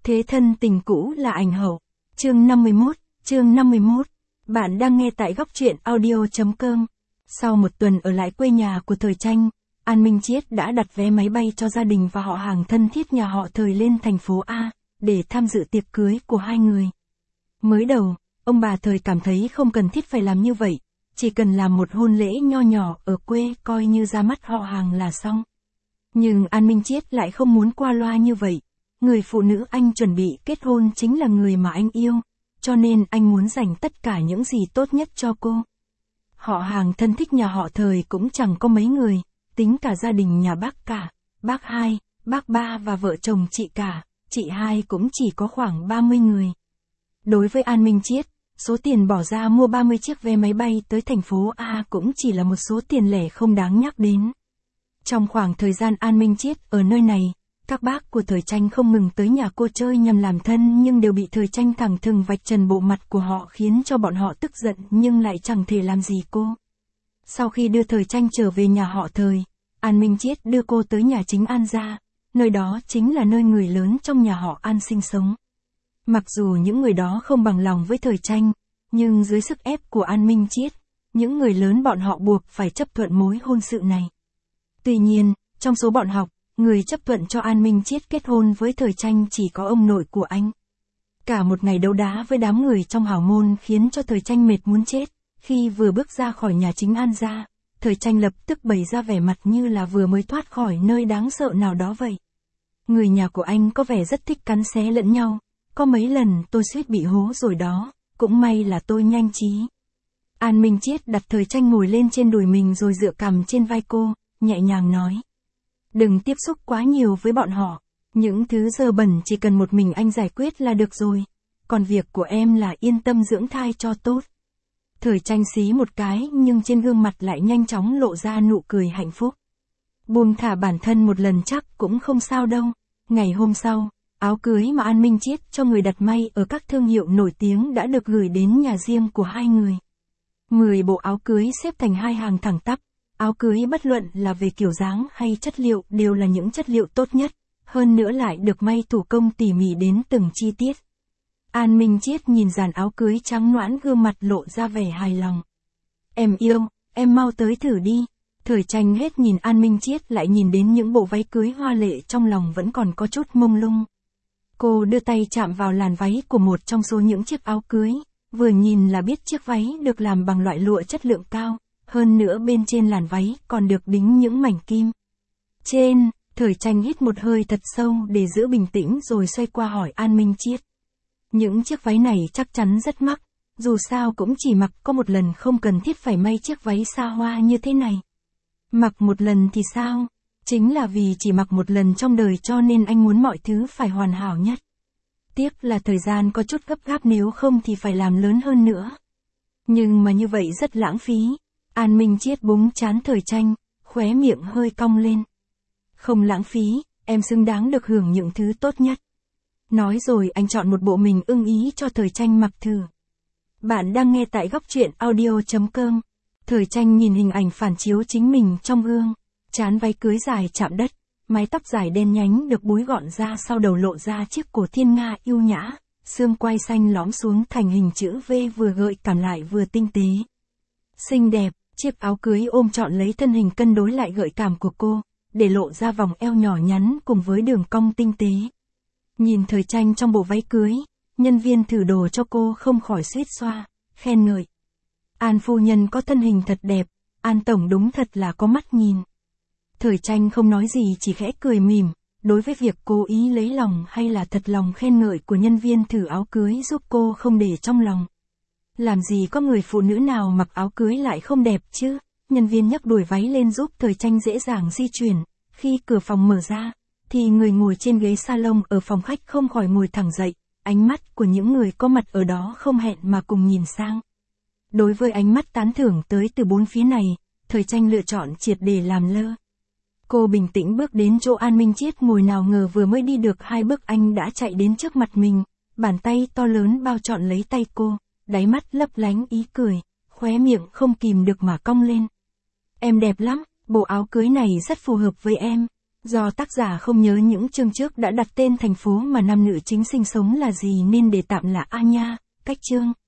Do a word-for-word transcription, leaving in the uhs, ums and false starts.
Thế thân tình cũ là ảnh hậu. Chương năm mươi mốt, chương năm mươi mốt. Bạn đang nghe tại góc truyện audio chấm com. Sau một tuần ở lại quê nhà của Thời Tranh, An Minh Chiết đã đặt vé máy bay cho gia đình và họ hàng thân thiết nhà họ Thời lên thành phố A, để tham dự tiệc cưới của hai người. Mới đầu, ông bà Thời cảm thấy không cần thiết phải làm như vậy, chỉ cần làm một hôn lễ nho nhỏ ở quê coi như ra mắt họ hàng là xong. Nhưng An Minh Chiết lại không muốn qua loa như vậy. Người phụ nữ anh chuẩn bị kết hôn chính là người mà anh yêu, cho nên anh muốn dành tất cả những gì tốt nhất cho cô. Họ hàng thân thích nhà họ Thời cũng chẳng có mấy người, tính cả gia đình nhà bác cả, bác hai, bác ba và vợ chồng chị cả, chị hai cũng chỉ có khoảng ba mươi người. Đối với An Minh Chiết, số tiền bỏ ra mua ba mươi chiếc vé máy bay tới thành phố A cũng chỉ là một số tiền lẻ không đáng nhắc đến. Trong khoảng thời gian An Minh Chiết ở nơi này, các bác của Thời Tranh không ngừng tới nhà cô chơi nhằm làm thân nhưng đều bị Thời Tranh thẳng thừng vạch trần bộ mặt của họ khiến cho bọn họ tức giận nhưng lại chẳng thể làm gì cô. Sau khi đưa Thời Tranh trở về nhà họ Thời, An Minh Chiết đưa cô tới nhà chính An gia, nơi đó chính là nơi người lớn trong nhà họ An sinh sống. Mặc dù những người đó không bằng lòng với Thời Tranh, nhưng dưới sức ép của An Minh Chiết, những người lớn bọn họ buộc phải chấp thuận mối hôn sự này. Tuy nhiên, trong số bọn họ, người chấp thuận cho An Minh Chiết kết hôn với Thời Tranh chỉ có ông nội của anh. Cả một ngày đấu đá với đám người trong hào môn khiến cho Thời Tranh mệt muốn chết. Khi vừa bước ra khỏi nhà chính An gia, Thời Tranh lập tức bày ra vẻ mặt như là vừa mới thoát khỏi nơi đáng sợ nào đó vậy. Người nhà của anh có vẻ rất thích cắn xé lẫn nhau. Có mấy lần tôi suýt bị hố rồi đó, cũng may là tôi nhanh trí. An Minh Chiết đặt Thời Tranh ngồi lên trên đùi mình rồi dựa cằm trên vai cô, nhẹ nhàng nói. Đừng tiếp xúc quá nhiều với bọn họ, những thứ dơ bẩn chỉ cần một mình anh giải quyết là được rồi, còn việc của em là yên tâm dưỡng thai cho tốt. Thời Tranh xí một cái nhưng trên gương mặt lại nhanh chóng lộ ra nụ cười hạnh phúc. Buông thả bản thân một lần chắc cũng không sao đâu. Ngày hôm sau, áo cưới mà An Minh Chiết cho người đặt may ở các thương hiệu nổi tiếng đã được gửi đến nhà riêng của hai người. Mười bộ áo cưới xếp thành hai hàng thẳng tắp. Áo cưới bất luận là về kiểu dáng hay chất liệu đều là những chất liệu tốt nhất, hơn nữa lại được may thủ công tỉ mỉ đến từng chi tiết. An Minh Chiết nhìn dàn áo cưới trắng nõn gương mặt lộ ra vẻ hài lòng. Em yêu, em mau tới thử đi. Thời Tranh hết nhìn An Minh Chiết lại nhìn đến những bộ váy cưới hoa lệ trong lòng vẫn còn có chút mông lung. Cô đưa tay chạm vào làn váy của một trong số những chiếc áo cưới, vừa nhìn là biết chiếc váy được làm bằng loại lụa chất lượng cao. Hơn nữa bên trên làn váy còn được đính những mảnh kim. Trên, Thời Tranh hít một hơi thật sâu để giữ bình tĩnh rồi xoay qua hỏi An Minh Chiết. Những chiếc váy này chắc chắn rất mắc, dù sao cũng chỉ mặc có một lần không cần thiết phải may chiếc váy xa hoa như thế này. Mặc một lần thì sao? Chính là vì chỉ mặc một lần trong đời cho nên anh muốn mọi thứ phải hoàn hảo nhất. Tiếc là thời gian có chút gấp gáp nếu không thì phải làm lớn hơn nữa. Nhưng mà như vậy rất lãng phí. An Minh Chiết búng trán Thời Tranh, khóe miệng hơi cong lên. Không lãng phí, em xứng đáng được hưởng những thứ tốt nhất. Nói rồi anh chọn một bộ mình ưng ý cho Thời Tranh mặc thử. Bạn đang nghe tại góc truyện audio chấm com. Thời Tranh nhìn hình ảnh phản chiếu chính mình trong gương. Trán váy cưới dài chạm đất, mái tóc dài đen nhánh được búi gọn ra sau đầu lộ ra chiếc cổ thiên nga yêu nhã, xương quai xanh lõm xuống thành hình chữ V vừa gợi cảm lại vừa tinh tế. Xinh đẹp. Chiếc áo cưới ôm trọn lấy thân hình cân đối lại gợi cảm của cô, để lộ ra vòng eo nhỏ nhắn cùng với đường cong tinh tế. Nhìn Thời Tranh trong bộ váy cưới, nhân viên thử đồ cho cô không khỏi suýt xoa, khen ngợi. An phu nhân có thân hình thật đẹp, An tổng đúng thật là có mắt nhìn. Thời Tranh không nói gì chỉ khẽ cười mỉm, đối với việc cố ý lấy lòng hay là thật lòng khen ngợi của nhân viên thử áo cưới giúp cô không để trong lòng. Làm gì có người phụ nữ nào mặc áo cưới lại không đẹp chứ? Nhân viên nhấc đùi váy lên giúp Thời Tranh dễ dàng di chuyển. Khi cửa phòng mở ra, thì người ngồi trên ghế salon ở phòng khách không khỏi ngồi thẳng dậy. Ánh mắt của những người có mặt ở đó không hẹn mà cùng nhìn sang. Đối với ánh mắt tán thưởng tới từ bốn phía này, Thời Tranh lựa chọn triệt để làm lơ. Cô bình tĩnh bước đến chỗ An Minh Chiết ngồi, nào ngờ vừa mới đi được hai bước anh đã chạy đến trước mặt mình. Bàn tay to lớn bao trọn lấy tay cô. Đáy mắt lấp lánh ý cười, khóe miệng không kìm được mà cong lên. Em đẹp lắm, bộ áo cưới này rất phù hợp với em. Do tác giả không nhớ những chương trước đã đặt tên thành phố mà nam nữ chính sinh sống là gì nên để tạm là A Nha, cách chương.